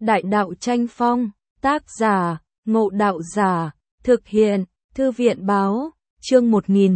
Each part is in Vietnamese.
Đại đạo tranh phong, tác giả, Ngộ Đạo Giả, thực hiện, Thư viện báo, chương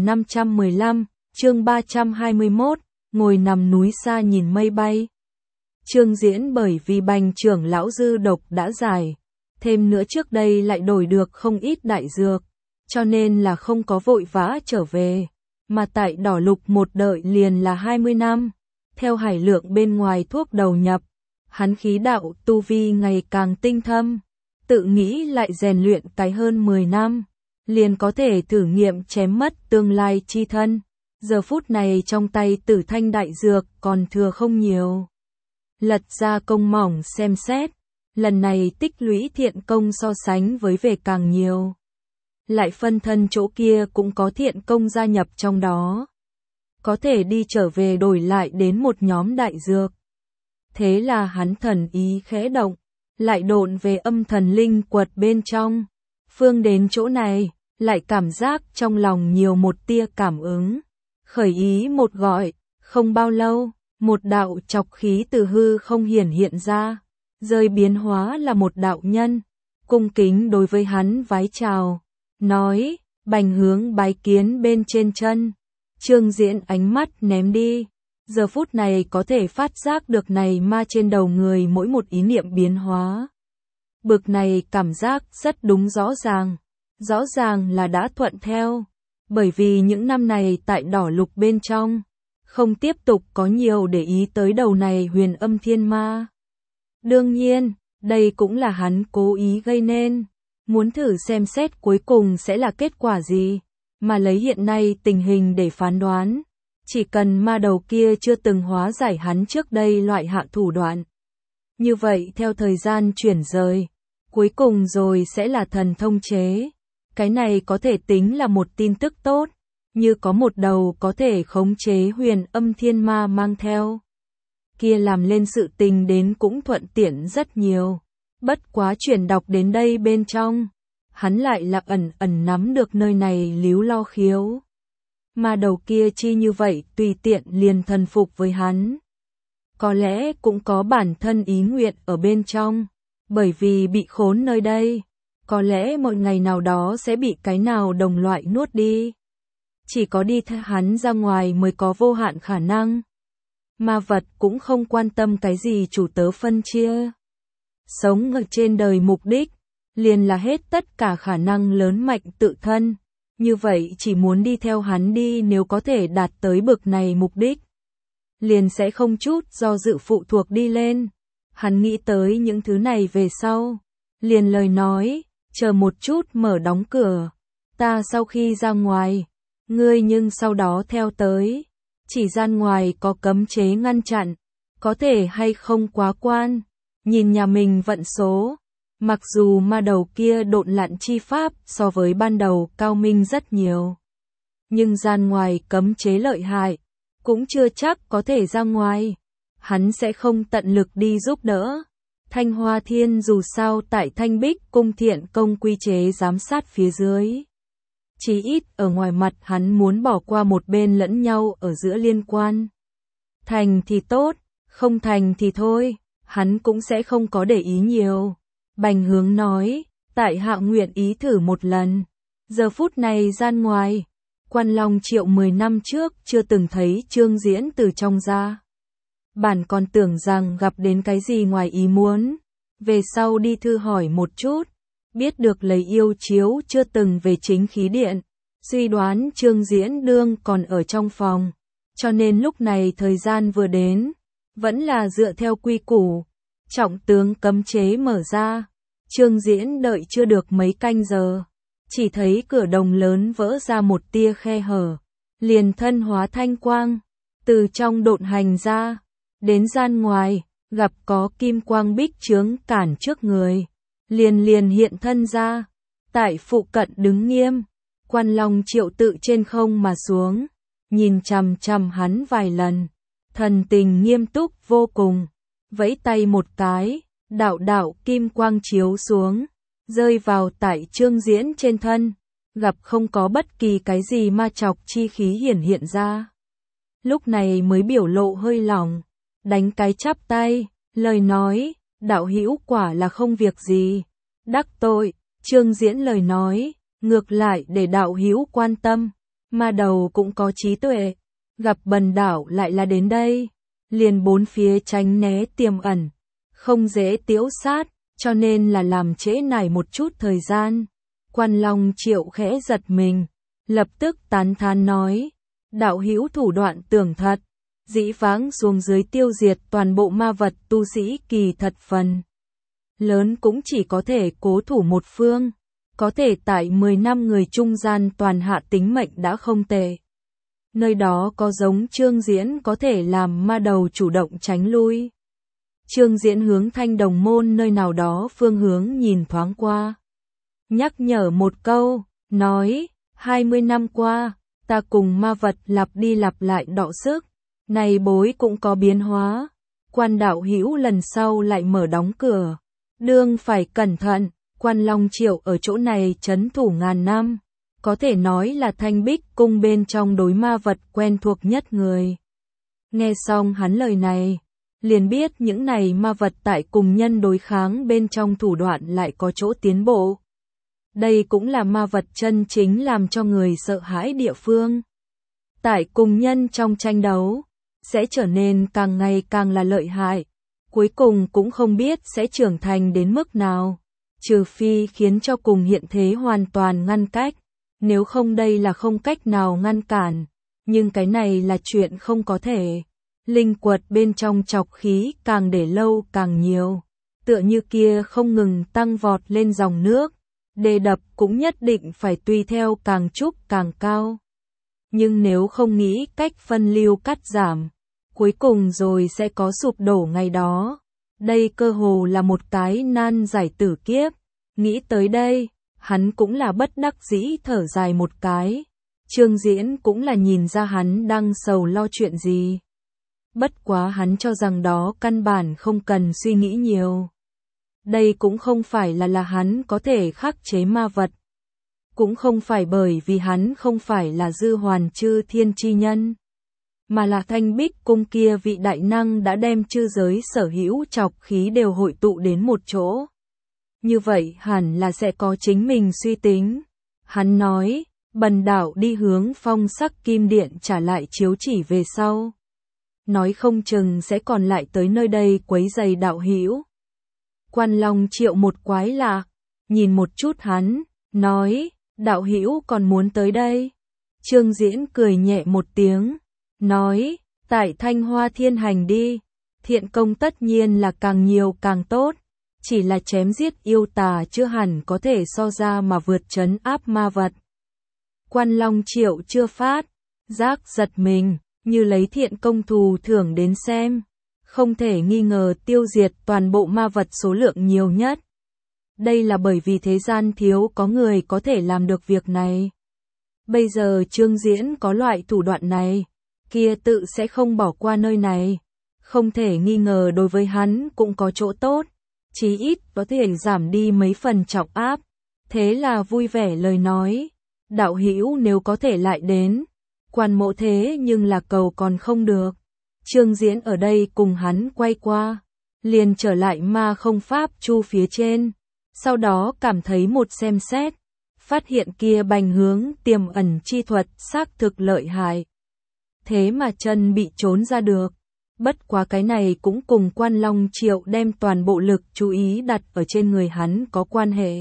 1515, chương 321, ngồi nằm núi xa nhìn mây bay. Chương diễn bởi vì Bành trưởng lão dư độc đã giải, thêm nữa trước đây lại đổi được không ít đại dược, cho nên là không có vội vã trở về, mà tại Đỏ Lục một đợi liền là 20 năm. Theo hải lượng bên ngoài thuốc đầu nhập, hắn khí đạo tu vi ngày càng tinh thâm, tự nghĩ lại rèn luyện cái hơn 10 năm, liền có thể thử nghiệm chém mất tương lai chi thân. Giờ phút này trong tay Tử Thanh đại dược còn thừa không nhiều. Lật ra công mỏng xem xét, lần này tích lũy thiện công so sánh với về càng nhiều. Lại phân thân chỗ kia cũng có thiện công gia nhập trong đó. Có thể đi trở về đổi lại đến một nhóm đại dược. Thế là hắn thần ý khẽ động, lại độn về âm thần linh quật bên trong. Phương đến chỗ này, lại cảm giác trong lòng nhiều một tia cảm ứng. Khởi ý một gọi, không bao lâu, một đạo chọc khí từ hư không hiện ra, rơi biến hóa là một đạo nhân, cung kính đối với hắn vái chào, nói, Bành hướng bái kiến bên trên chân. Chương diễn ánh mắt ném đi, giờ phút này có thể phát giác được này ma trên đầu người mỗi một ý niệm biến hóa. Bực này cảm giác rất đúng rõ ràng là đã thuận theo, bởi vì những năm này tại Đỏ Lục bên trong, không tiếp tục có nhiều để ý tới đầu này huyền âm thiên ma. Đương nhiên, đây cũng là hắn cố ý gây nên, muốn thử xem xét cuối cùng sẽ là kết quả gì. Mà lấy hiện nay tình hình để phán đoán, chỉ cần ma đầu kia chưa từng hóa giải hắn trước đây loại hạ thủ đoạn. Như vậy theo thời gian chuyển rời, cuối cùng rồi sẽ là thần thông chế. Cái này có thể tính là một tin tức tốt, như có một đầu có thể khống chế huyền âm thiên ma mang theo. Kia làm lên sự tình đến cũng thuận tiện rất nhiều. Bất quá chuyển đọc đến đây bên trong, hắn lại là ẩn nắm được nơi này líu lo khiếu. Mà đầu kia chi như vậy tùy tiện liền thần phục với hắn. Có lẽ cũng có bản thân ý nguyện ở bên trong, bởi vì bị khốn nơi đây, có lẽ một ngày nào đó sẽ bị cái nào đồng loại nuốt đi. Chỉ có đi theo hắn ra ngoài mới có vô hạn khả năng. Ma vật cũng không quan tâm cái gì chủ tớ phân chia. Sống ở trên đời mục đích liền là hết tất cả khả năng lớn mạnh tự thân, như vậy chỉ muốn đi theo hắn đi, nếu có thể đạt tới bực này mục đích, liền sẽ không chút do dự phụ thuộc đi lên. Hắn nghĩ tới những thứ này về sau, liền lời nói, chờ một chút mở đóng cửa, ta sau khi ra ngoài, ngươi nhưng sau đó theo tới, chỉ gian ngoài có cấm chế ngăn chặn, có thể hay không quá quan, nhìn nhà mình vận số. Mặc dù ma đầu kia độn lặn chi pháp so với ban đầu cao minh rất nhiều, nhưng gian ngoài cấm chế lợi hại, cũng chưa chắc có thể ra ngoài. Hắn sẽ không tận lực đi giúp đỡ. Thanh Hoa Thiên dù sao tại Thanh Bích cung thiện công quy chế giám sát phía dưới. Chỉ ít ở ngoài mặt hắn muốn bỏ qua một bên lẫn nhau ở giữa liên quan. Thành thì tốt, không thành thì thôi, hắn cũng sẽ không có để ý nhiều. Bành hướng nói, tại hạ nguyện ý thử một lần. Giờ phút này gian ngoài, Quan Long Triệu 10 năm trước chưa từng thấy Chương diễn từ trong ra. Bản còn tưởng rằng gặp đến cái gì ngoài ý muốn. Về sau đi thư hỏi một chút, biết được lấy yêu chiếu chưa từng về chính khí điện. Suy đoán Chương diễn đương còn ở trong phòng, cho nên lúc này thời gian vừa đến, vẫn là dựa theo quy củ. Trọng tướng cấm chế mở ra, Chương diễn đợi chưa được mấy canh giờ, chỉ thấy cửa đồng lớn vỡ ra một tia khe hở, liền thân hóa thanh quang, từ trong độn hành ra, đến gian ngoài, gặp có kim quang bích chướng cản trước người, liền hiện thân ra, tại phụ cận đứng nghiêm. Quan Long Triệu tự trên không mà xuống, nhìn chằm chằm hắn vài lần, thần tình nghiêm túc vô cùng. Vẫy tay một cái, đạo kim quang chiếu xuống, rơi vào tại Chương diễn trên thân, gặp không có bất kỳ cái gì ma chọc chi khí hiện ra. Lúc này mới biểu lộ hơi lỏng, đánh cái chắp tay, lời nói, đạo hữu quả là không việc gì. Đắc tội, Trương Diễn lời nói, ngược lại để đạo hữu quan tâm, ma đầu cũng có trí tuệ, gặp bần đạo lại là đến đây, liền bốn phía tránh né tiềm ẩn, không dễ tiễu sát, cho nên là làm trễ nải một chút thời gian. Quan Long Triệu khẽ giật mình, lập tức tán thán nói, đạo hữu thủ đoạn tưởng thật, dĩ vãng xuống dưới tiêu diệt toàn bộ ma vật tu sĩ kỳ thật phần lớn cũng chỉ có thể cố thủ một phương, có thể tại 10 năm người trung gian toàn hạ tính mệnh đã không tệ. Nơi đó có giống Trương Diễn có thể làm ma đầu chủ động tránh lui. Trương Diễn hướng Thanh Đồng Môn nơi nào đó phương hướng nhìn thoáng qua. Nhắc nhở một câu, nói, 20 năm qua, ta cùng ma vật lặp đi lặp lại đọ sức, này bối cũng có biến hóa. Quan đạo hữu lần sau lại mở đóng cửa, đương phải cẩn thận. Quan Long Triệu ở chỗ này trấn thủ ngàn năm, có thể nói là Thanh Bích cung bên trong đối ma vật quen thuộc nhất người. Nghe xong hắn lời này, liền biết những này ma vật tại cùng nhân đối kháng bên trong thủ đoạn lại có chỗ tiến bộ. Đây cũng là ma vật chân chính làm cho người sợ hãi địa phương. Tại cùng nhân trong tranh đấu, sẽ trở nên càng ngày càng là lợi hại, cuối cùng cũng không biết sẽ trưởng thành đến mức nào. Trừ phi khiến cho cùng hiện thế hoàn toàn ngăn cách, nếu không đây là không cách nào ngăn cản, nhưng cái này là chuyện không có thể. Linh quật bên trong trọc khí càng để lâu càng nhiều, tựa như kia không ngừng tăng vọt lên dòng nước, đê đập cũng nhất định phải tùy theo càng trúc càng cao. Nhưng nếu không nghĩ cách phân lưu cắt giảm, cuối cùng rồi sẽ có sụp đổ ngày đó. Đây cơ hồ là một cái nan giải tử kiếp. Nghĩ tới đây, hắn cũng là bất đắc dĩ thở dài một cái. Trương Diễn cũng là nhìn ra hắn đang sầu lo chuyện gì. Bất quá hắn cho rằng đó căn bản không cần suy nghĩ nhiều. Đây cũng không phải là hắn có thể khắc chế ma vật. Cũng không phải bởi vì hắn không phải là Dư Hoàn Chư Thiên chi nhân, mà là Thanh Bích cung kia vị đại năng đã đem chư giới sở hữu trọc khí đều hội tụ đến một chỗ. Như vậy hẳn là sẽ có chính mình suy tính. Hắn nói, bần đạo đi hướng Phong Sắc Kim Điện trả lại chiếu chỉ về sau. Nói không chừng sẽ còn lại tới nơi đây quấy rầy đạo hữu. Quan Long Triệu một quái lạ, nhìn một chút hắn, nói, đạo hữu còn muốn tới đây. Trương Diễn cười nhẹ một tiếng, nói, tại Thanh Hoa Thiên hành đi, thiện công tất nhiên là càng nhiều càng tốt. Chỉ là chém giết yêu tà chưa hẳn có thể so ra mà vượt trấn áp ma vật. Quan Long Triệu chưa phát, giác giật mình, như lấy thiện công thù thưởng đến xem. Không thể nghi ngờ tiêu diệt toàn bộ ma vật số lượng nhiều nhất. Đây là bởi vì thế gian thiếu có người có thể làm được việc này. Bây giờ Trương Diễn có loại thủ đoạn này, kia tự sẽ không bỏ qua nơi này. Không thể nghi ngờ đối với hắn cũng có chỗ tốt. Chí ít có thể giảm đi mấy phần trọng áp. Thế là vui vẻ lời nói, đạo hữu nếu có thể lại đến, quan mộ thế nhưng là cầu còn không được. Trương Diễn ở đây cùng hắn quay qua, liền trở lại ma không pháp chu phía trên, sau đó cảm thấy một xem xét, phát hiện kia bành hướng tiềm ẩn chi thuật xác thực lợi hại. Thế mà chân bị trốn ra được. Bất quá cái này cũng cùng Quan Long Triệu đem toàn bộ lực chú ý đặt ở trên người hắn có quan hệ.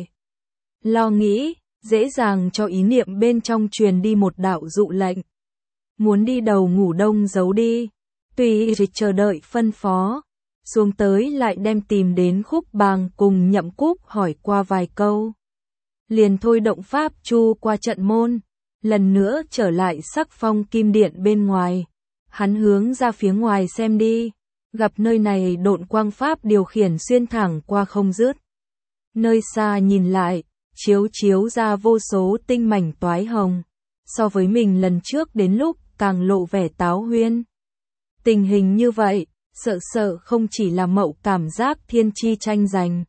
Lo nghĩ, dễ dàng cho ý niệm bên trong truyền đi một đạo dụ lệnh. Muốn đi đầu ngủ đông giấu đi, tùy chờ đợi phân phó. Xuống tới lại đem tìm đến Khúc Bàng cùng Nhậm Cúc hỏi qua vài câu. Liền thôi động pháp chu qua trận môn, lần nữa trở lại Sắc Phong Kim Điện bên ngoài. Hắn hướng ra phía ngoài xem đi, gặp nơi này độn quang pháp điều khiển xuyên thẳng qua không dứt. Nơi xa nhìn lại, chiếu ra vô số tinh mảnh toái hồng, so với mình lần trước đến lúc càng lộ vẻ táo huyên. Tình hình như vậy, sợ không chỉ là Mậu cảm giác thiên chi tranh giành.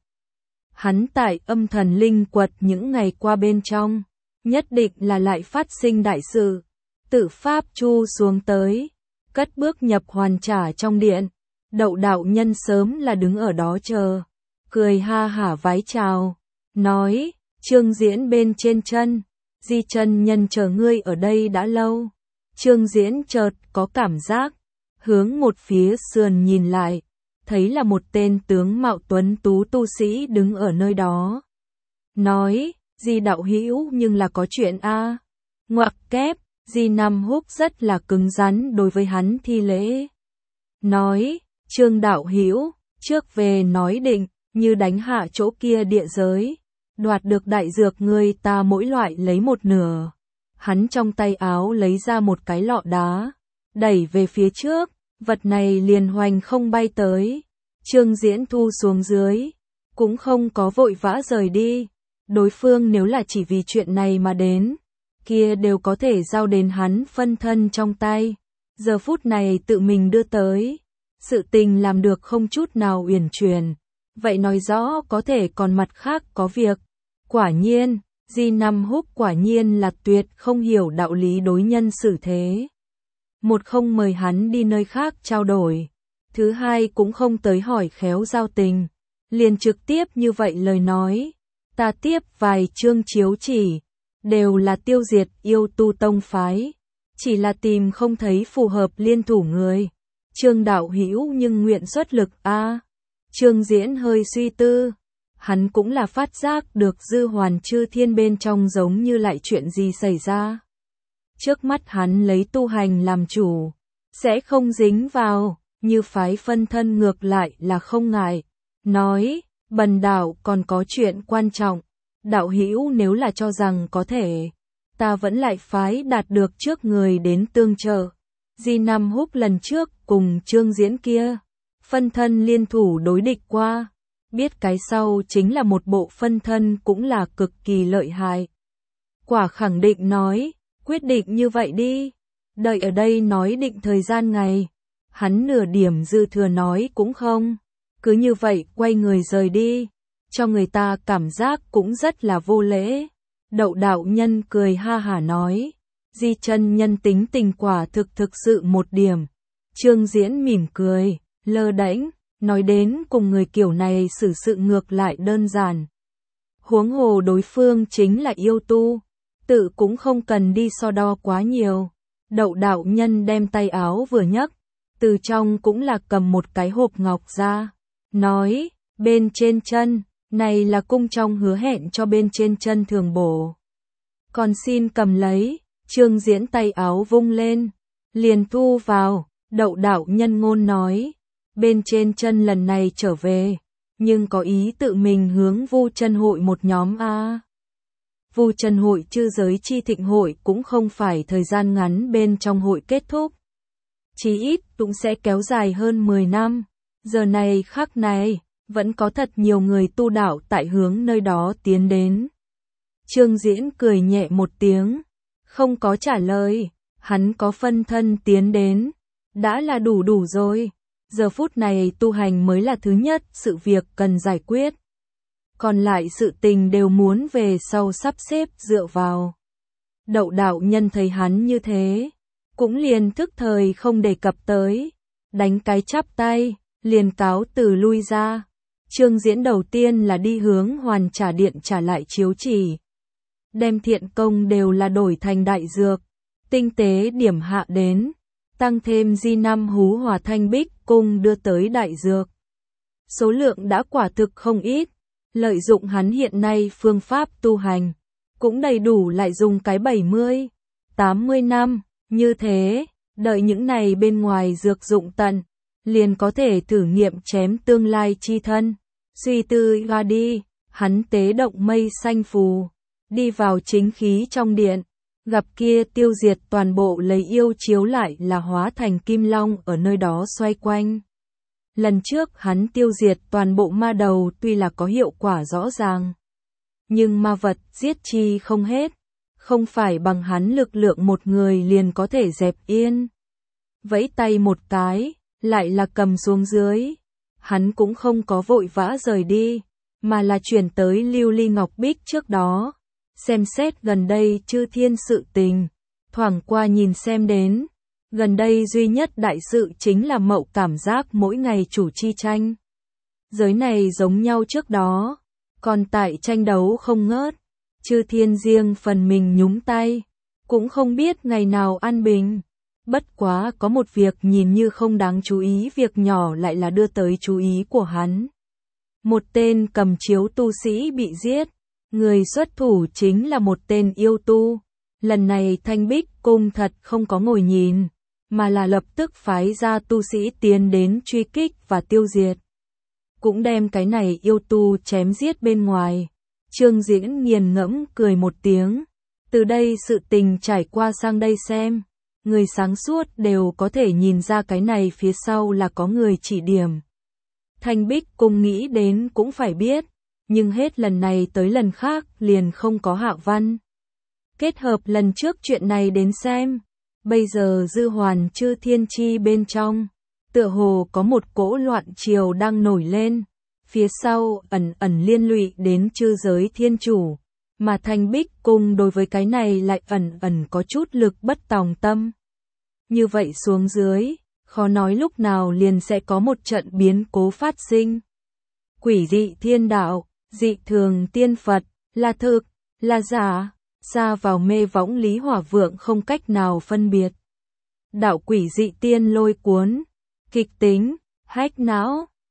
Hắn tại âm thần linh quật những ngày qua bên trong, nhất định là lại phát sinh đại sự. Tự pháp chu xuống tới, cất bước nhập hoàn trả trong điện, Đậu đạo nhân sớm là đứng ở đó chờ, cười ha hả vái chào, nói, Trương Diễn bên trên chân, Di chân nhân chờ ngươi ở đây đã lâu. Trương Diễn chợt có cảm giác, hướng một phía sườn nhìn lại, thấy là một tên tướng mạo tuấn tú tu sĩ đứng ở nơi đó. Nói, Di đạo hữu nhưng là có chuyện a. Ngoặc kép, Di Nam Húc rất là cứng rắn đối với hắn thi lễ. Nói, Trương đạo hữu, trước về nói định, như đánh hạ chỗ kia địa giới, đoạt được đại dược người ta mỗi loại lấy một nửa. Hắn trong tay áo lấy ra một cái lọ đá, đẩy về phía trước, vật này liền hoành không bay tới. Trương Diễn thu xuống dưới, cũng không có vội vã rời đi. Đối phương nếu là chỉ vì chuyện này mà đến, kia đều có thể giao đến hắn phân thân trong tay. Giờ phút này tự mình đưa tới, sự tình làm được không chút nào uyển chuyển. Vậy nói rõ có thể còn mặt khác có việc. Quả nhiên, Di Nam Húc quả nhiên là tuyệt không hiểu đạo lý đối nhân xử thế. Một không mời hắn đi nơi khác trao đổi, thứ hai cũng không tới hỏi khéo giao tình, liền trực tiếp như vậy lời nói. Ta tiếp vài chương chiếu chỉ, đều là tiêu diệt yêu tu tông phái, chỉ là tìm không thấy phù hợp liên thủ người. Trương đạo hữu nhưng nguyện xuất lực a. Trương Diễn hơi suy tư, hắn cũng là phát giác được Dư Hoàn Chư Thiên bên trong giống như lại chuyện gì xảy ra. Trước mắt hắn lấy tu hành làm chủ, sẽ không dính vào, như phái phân thân ngược lại là không ngại. Nói, bần đạo còn có chuyện quan trọng, đạo hữu nếu là cho rằng có thể, ta vẫn lại phái đạt được trước người đến tương trợ. Di Nam Húc lần trước cùng Trương Diễn kia, phân thân liên thủ đối địch qua, biết cái sau chính là một bộ phân thân cũng là cực kỳ lợi hại. Quả khẳng định nói, quyết định như vậy đi, đợi ở đây nói định thời gian ngày. Hắn nửa điểm dư thừa nói cũng không, cứ như vậy quay người rời đi, cho người ta cảm giác cũng rất là vô lễ. Đậu đạo nhân cười ha hả nói, Di chân nhân tính tình quả thực sự một điểm. Trương Diễn mỉm cười, lơ đễnh, nói đến cùng người kiểu này xử sự ngược lại đơn giản. Huống hồ đối phương chính là yêu tu, tự cũng không cần đi so đo quá nhiều. Đậu đạo nhân đem tay áo vừa nhấc, từ trong cũng là cầm một cái hộp ngọc ra, nói, bên trên chân, này là cung trong hứa hẹn cho bên trên chân thường bổ. Còn xin cầm lấy. Trương Diễn tay áo vung lên, liền thu vào. Đậu đạo nhân ngôn nói, bên trên chân lần này trở về, nhưng có ý tự mình hướng Vu Chân hội một nhóm a. Vu Chân hội chư giới chi thịnh hội cũng không phải thời gian ngắn bên trong hội kết thúc, chí ít cũng sẽ kéo dài hơn 10 năm. Giờ này khắc này, vẫn có thật nhiều người tu đạo tại hướng nơi đó tiến đến. Trương Diễn cười nhẹ một tiếng, không có trả lời, hắn có phân thân tiến đến, đã là đủ rồi. Giờ phút này tu hành mới là thứ nhất sự việc cần giải quyết. Còn lại sự tình đều muốn về sau sắp xếp dựa vào. Đậu đạo nhân thấy hắn như thế, cũng liền thức thời không đề cập tới, đánh cái chắp tay, liền cáo từ lui ra. Trương Diễn đầu tiên là đi hướng Hoàn Trả Điện trả lại chiếu chỉ, đem thiện công đều là đổi thành đại dược, tinh tế điểm hạ đến, tăng thêm Di Nam Hú Hòa Thanh Bích cung đưa tới đại dược. Số lượng đã quả thực không ít, lợi dụng hắn hiện nay phương pháp tu hành, cũng đầy đủ lại dùng cái 70, 80 năm, như thế, đợi những này bên ngoài dược dụng tận, liền có thể thử nghiệm chém tương lai chi thân. Suy tư ra đi, hắn tế động mây xanh phù, đi vào chính khí trong điện, gặp kia tiêu diệt toàn bộ lấy yêu chiếu lại là hóa thành kim long ở nơi đó xoay quanh. Lần trước hắn tiêu diệt toàn bộ ma đầu tuy là có hiệu quả rõ ràng, nhưng ma vật giết chi không hết, không phải bằng hắn lực lượng một người liền có thể dẹp yên. Vẫy tay một cái, lại là cầm xuống dưới. Hắn cũng không có vội vã rời đi, mà là chuyển tới Lưu Ly Ngọc Bích trước đó, xem xét gần đây chư thiên sự tình, thoảng qua nhìn xem đến, Gần đây duy nhất đại sự chính là Mậu cảm giác mỗi ngày chủ chi tranh. Giới này giống nhau trước đó, còn tại tranh đấu không ngớt, Chư Thiên riêng phần mình nhúng tay, cũng không biết ngày nào an bình. Bất quá có một việc nhìn như không đáng chú ý, việc nhỏ lại là đưa tới chú ý của hắn. Một tên cầm chiếu tu sĩ bị giết, người xuất thủ chính là một tên yêu tu. Lần này Thanh Bích Cung thật không có ngồi nhìn, mà là lập tức phái ra tu sĩ tiến đến truy kích và tiêu diệt. Cũng đem cái này yêu tu chém giết bên ngoài. Trương Diễn nghiền ngẫm cười một tiếng. Từ đây sự tình trải qua sang đây xem. Người sáng suốt đều có thể nhìn ra cái này phía sau là có người chỉ điểm. Thanh Bích Cung nghĩ đến cũng phải biết, nhưng hết lần này tới lần khác liền không có Hạ Văn. Kết hợp lần trước chuyện này đến xem, bây giờ Dư Hoàn Chư Thiên Chi bên trong, tựa hồ có một cỗ loạn triều đang nổi lên, phía sau ẩn ẩn liên lụy đến chư giới thiên chủ, mà Thanh Bích Cung đối với cái này lại ẩn ẩn có chút lực bất tòng tâm. Như vậy xuống dưới, khó nói lúc nào liền sẽ có một trận biến cố phát sinh. Quỷ dị thiên đạo, dị thường tiên Phật, là thực, là giả, xa vào mê võng Lý Hỏa Vượng không cách nào phân biệt. Đạo quỷ dị tiên lôi cuốn, kịch tính, hách não.